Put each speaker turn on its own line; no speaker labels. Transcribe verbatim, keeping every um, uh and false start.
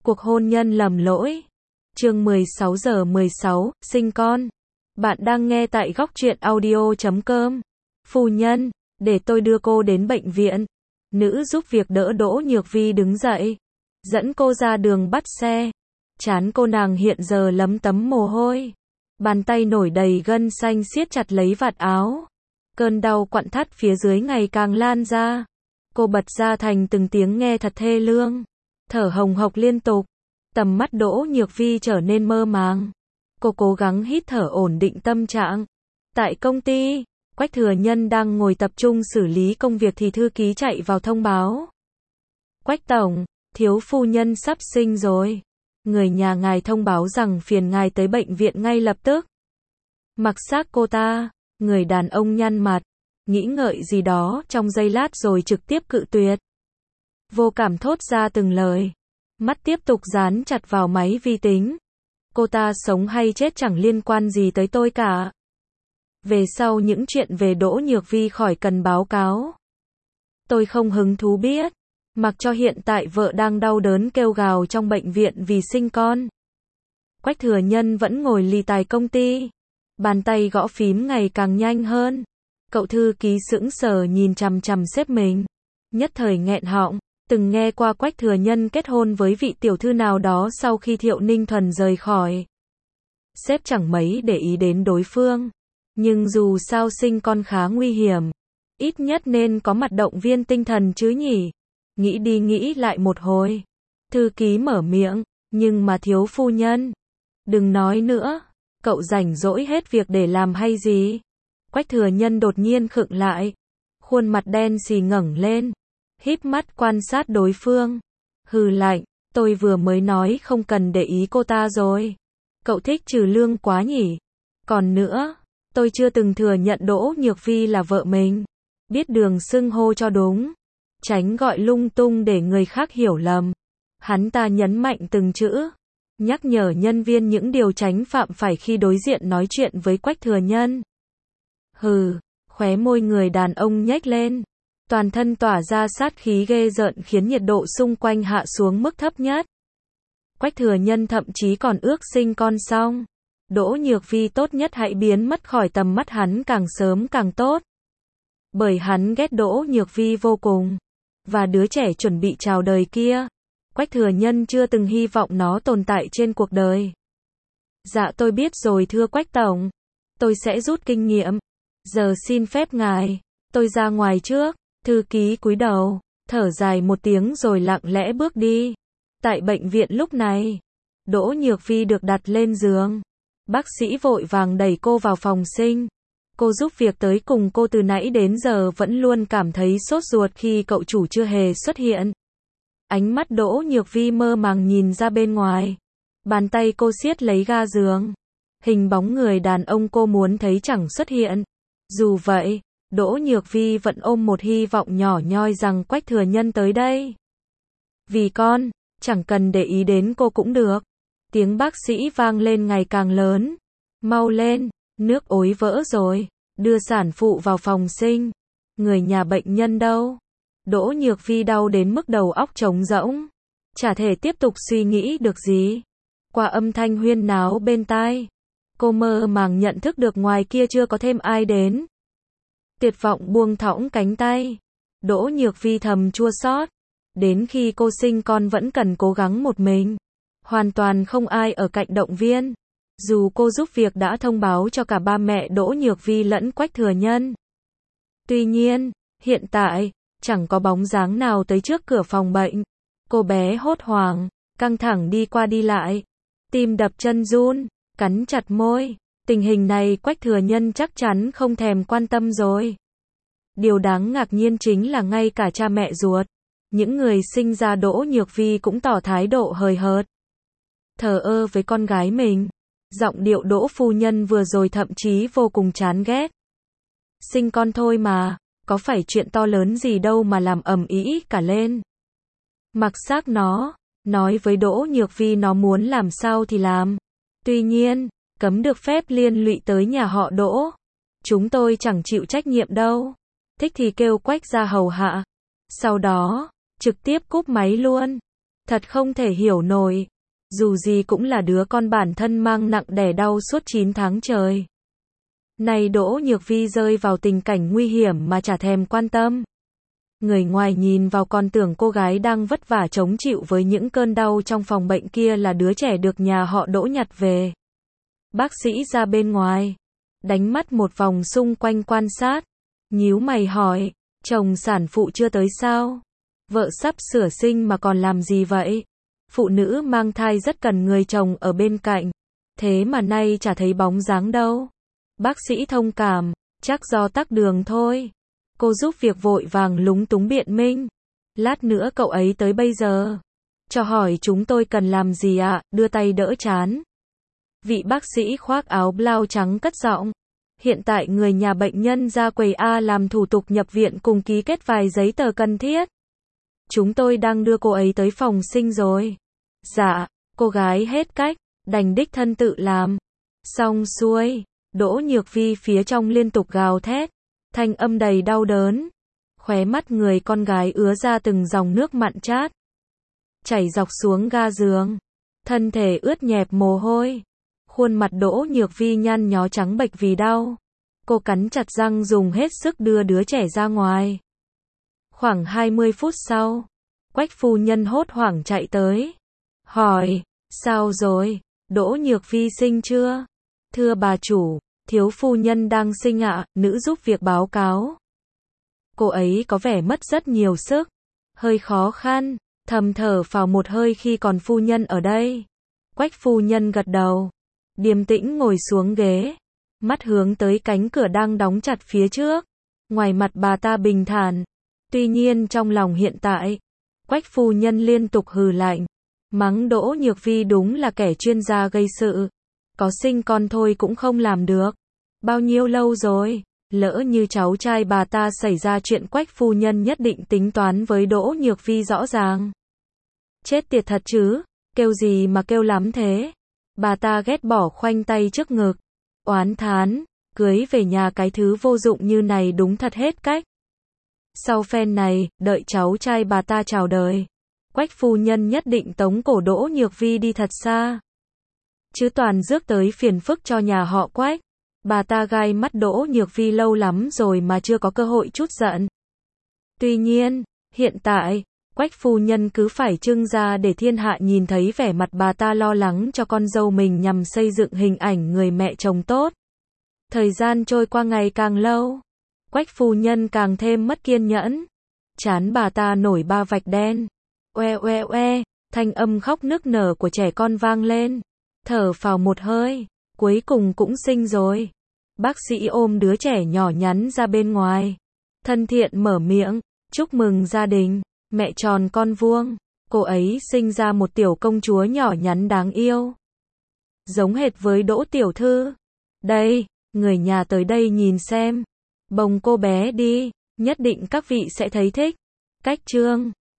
Cuộc hôn nhân lầm lỗi. Chương mười sáu giờ mười sáu, sinh con. Bạn đang nghe tại góc truyện audio chấm com. Phu nhân, để tôi đưa cô đến bệnh viện. Nữ giúp việc đỡ Đỗ Nhược Vi đứng dậy, dẫn cô ra đường bắt xe. Trán cô nàng hiện giờ lấm tấm mồ hôi. Bàn tay nổi đầy gân xanh siết chặt lấy vạt áo. Cơn đau quặn thắt phía dưới ngày càng lan ra. Cô bật ra thành từng tiếng nghe thật thê lương. Thở hồng hộc liên tục. Tầm mắt Đỗ Nhược Vi trở nên mơ màng. Cô cố gắng hít thở ổn định tâm trạng. Tại công ty, Quách Thừa Nhân đang ngồi tập trung xử lý công việc thì thư ký chạy vào thông báo. Quách tổng, thiếu phu nhân sắp sinh rồi. Người nhà ngài thông báo rằng phiền ngài tới bệnh viện ngay lập tức. Mặc xác cô ta, người đàn ông nhăn mặt, nghĩ ngợi gì đó trong giây lát rồi trực tiếp cự tuyệt. Vô cảm thốt ra từng lời. Mắt tiếp tục dán chặt vào máy vi tính. Cô ta sống hay chết chẳng liên quan gì tới tôi cả. Về sau những chuyện về Đỗ Nhược Vi khỏi cần báo cáo. Tôi không hứng thú biết. Mặc cho hiện tại vợ đang đau đớn kêu gào trong bệnh viện vì sinh con. Quách Thừa Nhân vẫn ngồi lì tài công ty. Bàn tay gõ phím ngày càng nhanh hơn. Cậu thư ký sững sờ nhìn chằm chằm sếp mình. Nhất thời nghẹn họng. Từng nghe qua Quách Thừa Nhân kết hôn với vị tiểu thư nào đó sau khi Thiệu Ninh Thuần rời khỏi. Sếp chẳng mấy để ý đến đối phương. Nhưng dù sao sinh con khá nguy hiểm. Ít nhất nên có mặt động viên tinh thần chứ nhỉ. Nghĩ đi nghĩ lại một hồi. Thư ký mở miệng. Nhưng mà thiếu phu nhân. Đừng nói nữa. Cậu rảnh rỗi hết việc để làm hay gì? Quách Thừa Nhân đột nhiên khựng lại. Khuôn mặt đen xì ngẩng lên. Híp mắt quan sát đối phương. Hừ lạnh, tôi vừa mới nói không cần để ý cô ta rồi. Cậu thích trừ lương quá nhỉ? Còn nữa, tôi chưa từng thừa nhận Đỗ Nhược Vi là vợ mình. Biết đường xưng hô cho đúng. Tránh gọi lung tung để người khác hiểu lầm. Hắn ta nhấn mạnh từng chữ. Nhắc nhở nhân viên những điều tránh phạm phải khi đối diện nói chuyện với Quách Thừa Nhân. Hừ, khóe môi người đàn ông nhếch lên. Toàn thân tỏa ra sát khí ghê rợn khiến nhiệt độ xung quanh hạ xuống mức thấp nhất. Quách Thừa Nhân thậm chí còn ước sinh con xong. Đỗ Nhược Vi tốt nhất hãy biến mất khỏi tầm mắt hắn càng sớm càng tốt. Bởi hắn ghét Đỗ Nhược Vi vô cùng. Và đứa trẻ chuẩn bị chào đời kia. Quách Thừa Nhân chưa từng hy vọng nó tồn tại trên cuộc đời. Dạ tôi biết rồi thưa Quách tổng. Tôi sẽ rút kinh nghiệm. Giờ xin phép ngài. Tôi ra ngoài trước. Thư ký cúi đầu, thở dài một tiếng rồi lặng lẽ bước đi. Tại bệnh viện lúc này, Đỗ Nhược Vi được đặt lên giường. Bác sĩ vội vàng đẩy cô vào phòng sinh. Cô giúp việc tới cùng cô từ nãy đến giờ vẫn luôn cảm thấy sốt ruột khi cậu chủ chưa hề xuất hiện. Ánh mắt Đỗ Nhược Vi mơ màng nhìn ra bên ngoài. Bàn tay cô siết lấy ga giường. Hình bóng người đàn ông cô muốn thấy chẳng xuất hiện. Dù vậy, Đỗ Nhược Vi vẫn ôm một hy vọng nhỏ nhoi rằng Quách Thừa Nhân tới đây. Vì con, chẳng cần để ý đến cô cũng được. Tiếng bác sĩ vang lên ngày càng lớn. Mau lên, nước ối vỡ rồi, đưa sản phụ vào phòng sinh. Người nhà bệnh nhân đâu? Đỗ Nhược Vi đau đến mức đầu óc trống rỗng. Chả thể tiếp tục suy nghĩ được gì. Qua âm thanh huyên náo bên tai, cô mơ màng nhận thức được ngoài kia chưa có thêm ai đến. Tuyệt vọng buông thõng cánh tay. Đỗ Nhược Vi thầm chua xót. Đến khi cô sinh con vẫn cần cố gắng một mình. Hoàn toàn không ai ở cạnh động viên. Dù cô giúp việc đã thông báo cho cả ba mẹ Đỗ Nhược Vi lẫn Quách Thừa Nhân. Tuy nhiên, hiện tại, chẳng có bóng dáng nào tới trước cửa phòng bệnh. Cô bé hốt hoảng, căng thẳng đi qua đi lại. Tim đập chân run, cắn chặt môi. Tình hình này Quách Thừa Nhân chắc chắn không thèm quan tâm rồi. Điều đáng ngạc nhiên chính là ngay cả cha mẹ ruột, những người sinh ra Đỗ Nhược Vi cũng tỏ thái độ hời hợt. Thờ ơ với con gái mình. Giọng điệu Đỗ phu nhân vừa rồi thậm chí vô cùng chán ghét. Sinh con thôi mà, có phải chuyện to lớn gì đâu mà làm ầm ĩ cả lên. Mặc xác nó, nói với Đỗ Nhược Vi nó muốn làm sao thì làm. Tuy nhiên, cấm được phép liên lụy tới nhà họ Đỗ. Chúng tôi chẳng chịu trách nhiệm đâu. Thích thì kêu Quách ra hầu hạ. Sau đó, trực tiếp cúp máy luôn. Thật không thể hiểu nổi. Dù gì cũng là đứa con bản thân mang nặng đẻ đau suốt chín tháng trời. Này Đỗ Nhược Vi rơi vào tình cảnh nguy hiểm mà chả thèm quan tâm. Người ngoài nhìn vào còn tưởng cô gái đang vất vả chống chịu với những cơn đau trong phòng bệnh kia là đứa trẻ được nhà họ Đỗ nhặt về. Bác sĩ ra bên ngoài, đánh mắt một vòng xung quanh quan sát, nhíu mày hỏi, chồng sản phụ chưa tới sao? Vợ sắp sửa sinh mà còn làm gì vậy? Phụ nữ mang thai rất cần người chồng ở bên cạnh, thế mà nay chả thấy bóng dáng đâu. Bác sĩ thông cảm, chắc do tắc đường thôi. Cô giúp việc vội vàng lúng túng biện minh. Lát nữa cậu ấy tới bây giờ. Cho hỏi chúng tôi cần làm gì ạ, đưa tay đỡ chán. Vị bác sĩ khoác áo blau trắng cất giọng. Hiện tại người nhà bệnh nhân ra quầy A làm thủ tục nhập viện cùng ký kết vài giấy tờ cần thiết. Chúng tôi đang đưa cô ấy tới phòng sinh rồi. Dạ, cô gái hết cách, đành đích thân tự làm. Xong xuôi, Đỗ Nhược Vi phía trong liên tục gào thét, thanh âm đầy đau đớn. Khóe mắt người con gái ứa ra từng dòng nước mặn chát, chảy dọc xuống ga giường, thân thể ướt nhẹp mồ hôi. Khuôn mặt Đỗ Nhược Vi nhăn nhó trắng bệch vì đau. Cô cắn chặt răng dùng hết sức đưa đứa trẻ ra ngoài. Khoảng hai mươi phút sau, Quách phu nhân hốt hoảng chạy tới. Hỏi, sao rồi, Đỗ Nhược Vi sinh chưa? Thưa bà chủ, thiếu phu nhân đang sinh ạ, nữ giúp việc báo cáo. Cô ấy có vẻ mất rất nhiều sức, hơi khó khăn, thầm thở phào một hơi khi còn phu nhân ở đây. Quách phu nhân gật đầu, điềm tĩnh ngồi xuống ghế, mắt hướng tới cánh cửa đang đóng chặt phía trước. Ngoài mặt bà ta bình thản, tuy nhiên trong lòng hiện tại, Quách phu nhân liên tục hừ lạnh, mắng Đỗ Nhược Vi đúng là kẻ chuyên gia gây sự. Có sinh con thôi cũng không làm được. Bao nhiêu lâu rồi, lỡ như cháu trai bà ta xảy ra chuyện Quách phu nhân nhất định tính toán với Đỗ Nhược Vi rõ ràng. Chết tiệt thật chứ, kêu gì mà kêu lắm thế. Bà ta ghét bỏ khoanh tay trước ngực, oán thán, cưới về nhà cái thứ vô dụng như này đúng thật hết cách. Sau phen này, đợi cháu trai bà ta chào đời, Quách phu nhân nhất định tống cổ Đỗ Nhược Vi đi thật xa. Chứ toàn rước tới phiền phức cho nhà họ Quách. Bà ta gai mắt Đỗ Nhược Vi lâu lắm rồi mà chưa có cơ hội chút giận. Tuy nhiên, hiện tại, Quách phu nhân cứ phải trưng ra để thiên hạ nhìn thấy vẻ mặt bà ta lo lắng cho con dâu mình nhằm xây dựng hình ảnh người mẹ chồng tốt. Thời gian trôi qua ngày càng lâu, Quách phu nhân càng thêm mất kiên nhẫn. Trán bà ta nổi ba vạch đen. Oe oe oe, thanh âm khóc nức nở của trẻ con vang lên. Thở phào một hơi, cuối cùng cũng sinh rồi. Bác sĩ ôm đứa trẻ nhỏ nhắn ra bên ngoài, thân thiện mở miệng, chúc mừng gia đình, mẹ tròn con vuông. Cô ấy sinh ra một tiểu công chúa nhỏ nhắn đáng yêu, giống hệt với Đỗ tiểu thư. Đây, người nhà tới đây nhìn xem, bồng cô bé đi, nhất định các vị sẽ thấy thích. Cách chương